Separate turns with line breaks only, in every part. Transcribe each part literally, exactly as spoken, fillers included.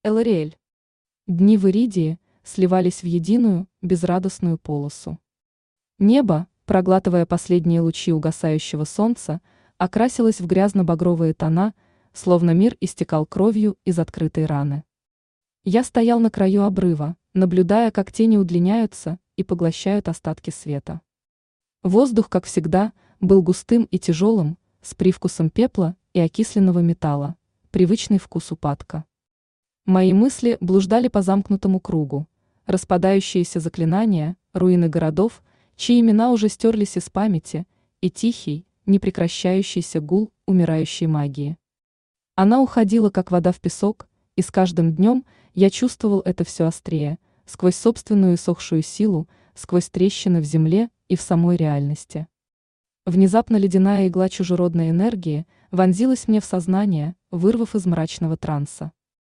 Элариэль. Дни в Иридии сливались в единую, безрадостную полосу. Небо, проглатывая последние лучи угасающего солнца, окрасилось в грязно-багровые тона, словно мир истекал кровью из открытой раны. Я стоял на краю обрыва, наблюдая, как тени удлиняются и поглощают остатки света. Воздух, как всегда, был густым и тяжелым, с привкусом пепла и окисленного металла, привычный вкус упадка. Мои мысли блуждали по замкнутому кругу, распадающиеся заклинания, руины городов, чьи имена уже стерлись из памяти, и тихий, непрекращающийся гул умирающей магии. Она уходила, как вода в песок, и с каждым днем я чувствовал это все острее, сквозь собственную иссохшую силу, сквозь трещины в земле и в самой реальности. Внезапно ледяная игла чужеродной энергии вонзилась мне в сознание, вырвав из мрачного транса.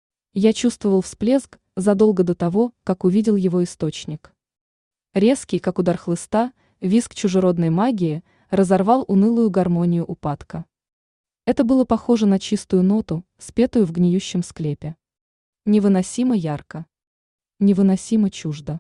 Я чувствовал всплеск задолго до того, как увидел его источник. Резкий, как удар хлыста, визг чужеродной магии разорвал унылую гармонию упадка. Это было похоже на чистую ноту, спетую в гниющем склепе. Невыносимо ярко. Невыносимо чуждо.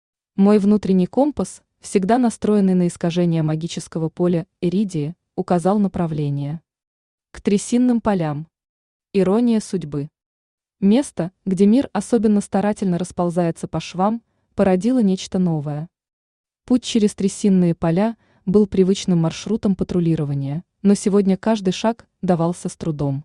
Мой внутренний компас, всегда настроенный на искажение магического поля Иридии, указал направление. К трясинным полям. Ирония судьбы. Место, где мир особенно старательно расползается по швам, породило нечто новое. Путь через трясинные поля был привычным маршрутом патрулирования, но сегодня каждый шаг давался с трудом.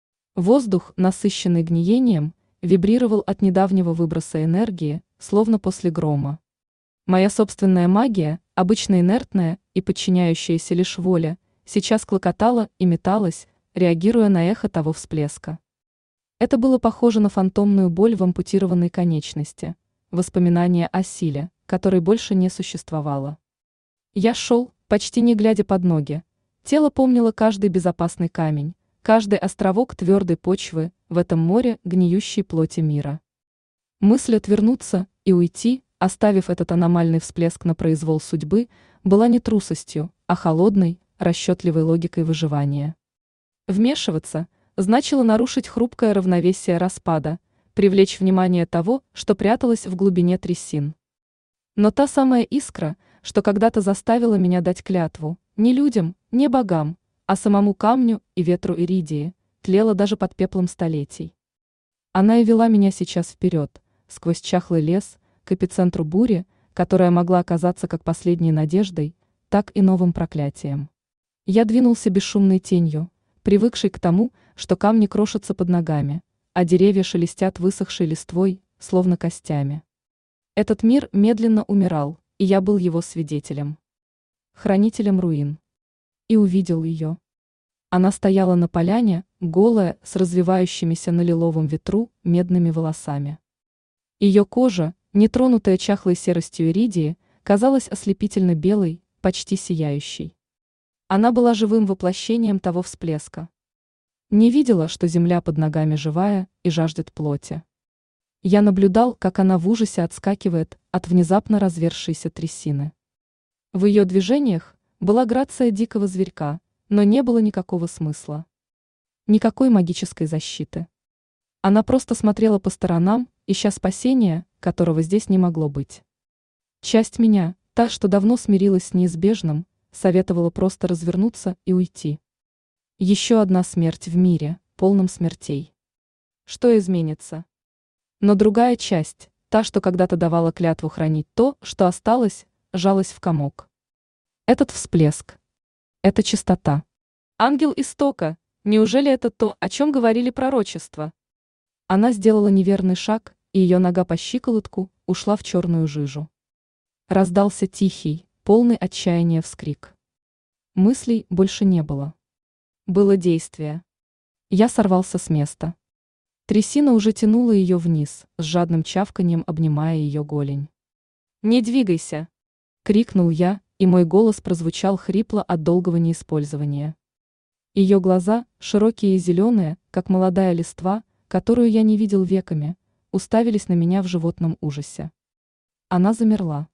Воздух, насыщенный гниением, вибрировал от недавнего выброса энергии, словно после грома. Моя собственная магия, обычно инертная и подчиняющаяся лишь воле, сейчас клокотала и металась, реагируя на эхо того всплеска. Это было похоже на фантомную боль в ампутированной конечности, воспоминание о силе, которой больше не существовало. Я шел, почти не глядя под ноги. Тело помнило каждый безопасный камень, каждый островок твердой почвы в этом море гниющей плоти мира. Мысль отвернуться и уйти, оставив этот аномальный всплеск на произвол судьбы, была не трусостью, а холодной, расчетливой логикой выживания. Вмешиваться значило нарушить хрупкое равновесие распада, привлечь внимание того, что пряталось в глубине трясин. Но та самая искра, что когда-то заставила меня дать клятву, не людям, не богам, а самому камню и ветру Иридии, тлела даже под пеплом столетий. Она и вела меня сейчас вперед, сквозь чахлый лес, к эпицентру бури, которая могла оказаться как последней надеждой, так и новым проклятием. Я двинулся бесшумной тенью, привыкший к тому, что камни крошатся под ногами, а деревья шелестят высохшей листвой, словно костями. Этот мир медленно умирал, и я был его свидетелем. Хранителем руин. И увидел ее. Она стояла на поляне, голая, с развивающимися на лиловом ветру медными волосами. Ее кожа, нетронутая чахлой серостью иридии, казалась ослепительно белой, почти сияющей. Она была живым воплощением того всплеска. Не видела, что земля под ногами живая и жаждет плоти. Я наблюдал, как она в ужасе отскакивает от внезапно разверзшейся трясины. В ее движениях была грация дикого зверька, но не было никакого смысла. Никакой магической защиты. Она просто смотрела по сторонам, ища спасения, которого здесь не могло быть. Часть меня, та, что давно смирилась с неизбежным, советовала просто развернуться и уйти. Еще одна смерть в мире, полном смертей. Что изменится? Но другая часть, та, что когда-то давала клятву хранить то, что осталось, сжалась в комок. Этот всплеск. Это чистота. Ангел истока. Неужели это то, о чем говорили пророчества? Она сделала неверный шаг, и ее нога по щиколотку ушла в черную жижу. Раздался тихий, полный отчаяния вскрик. Мыслей больше не было. Было действие. Я сорвался с места. Трясина уже тянула ее вниз, с жадным чавканьем обнимая ее голень. «Не двигайся!» — крикнул я, и мой голос прозвучал хрипло от долгого неиспользования. Ее глаза, широкие и зеленые, как молодая листва, которую я не видел веками, уставились на меня в животном ужасе. Она замерла.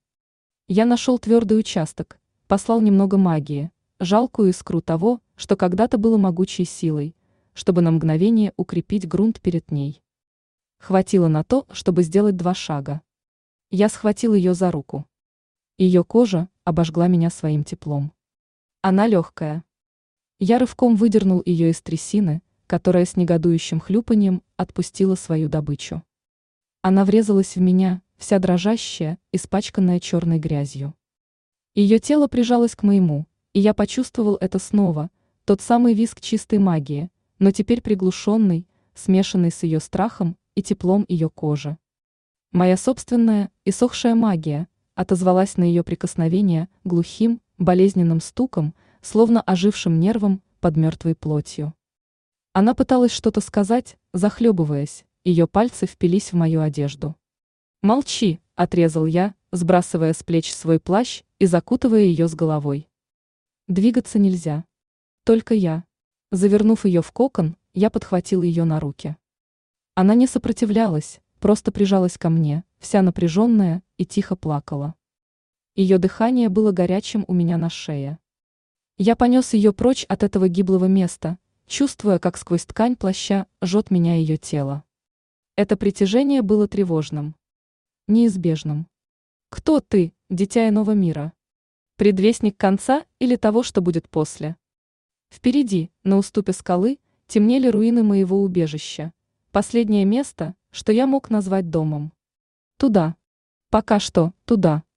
Я нашел твердый участок, послал немного магии, жалкую искру того, что когда-то было могучей силой, чтобы на мгновение укрепить грунт перед ней. Хватило на то, чтобы сделать два шага. Я схватил ее за руку. Ее кожа обожгла меня своим теплом. Она легкая. Я рывком выдернул ее из трясины, которая с негодующим хлюпаньем отпустила свою добычу. Она врезалась в меня, вся дрожащая, испачканная черной грязью. Ее тело прижалось к моему, и я почувствовал это снова, тот самый визг чистой магии, но теперь приглушенный, смешанный с ее страхом и теплом ее кожи. Моя собственная, иссохшая магия отозвалась на ее прикосновение глухим, болезненным стуком, словно ожившим нервом под мертвой плотью. Она пыталась что-то сказать, захлебываясь, ее пальцы впились в мою одежду. «Молчи!» – отрезал я, сбрасывая с плеч свой плащ и закутывая ее с головой. Двигаться нельзя. Только я. Завернув ее в кокон, я подхватил ее на руки. Она не сопротивлялась, просто прижалась ко мне, вся напряженная, и тихо плакала. Ее дыхание было горячим у меня на шее. Я понес ее прочь от этого гиблого места, чувствуя, как сквозь ткань плаща жжет меня ее тело. Это притяжение было тревожным, неизбежным. Кто ты, дитя иного мира? Предвестник конца или того, что будет после? Впереди, на уступе скалы, темнели руины моего убежища, последнее место, что я мог назвать домом. Туда. Пока что, туда.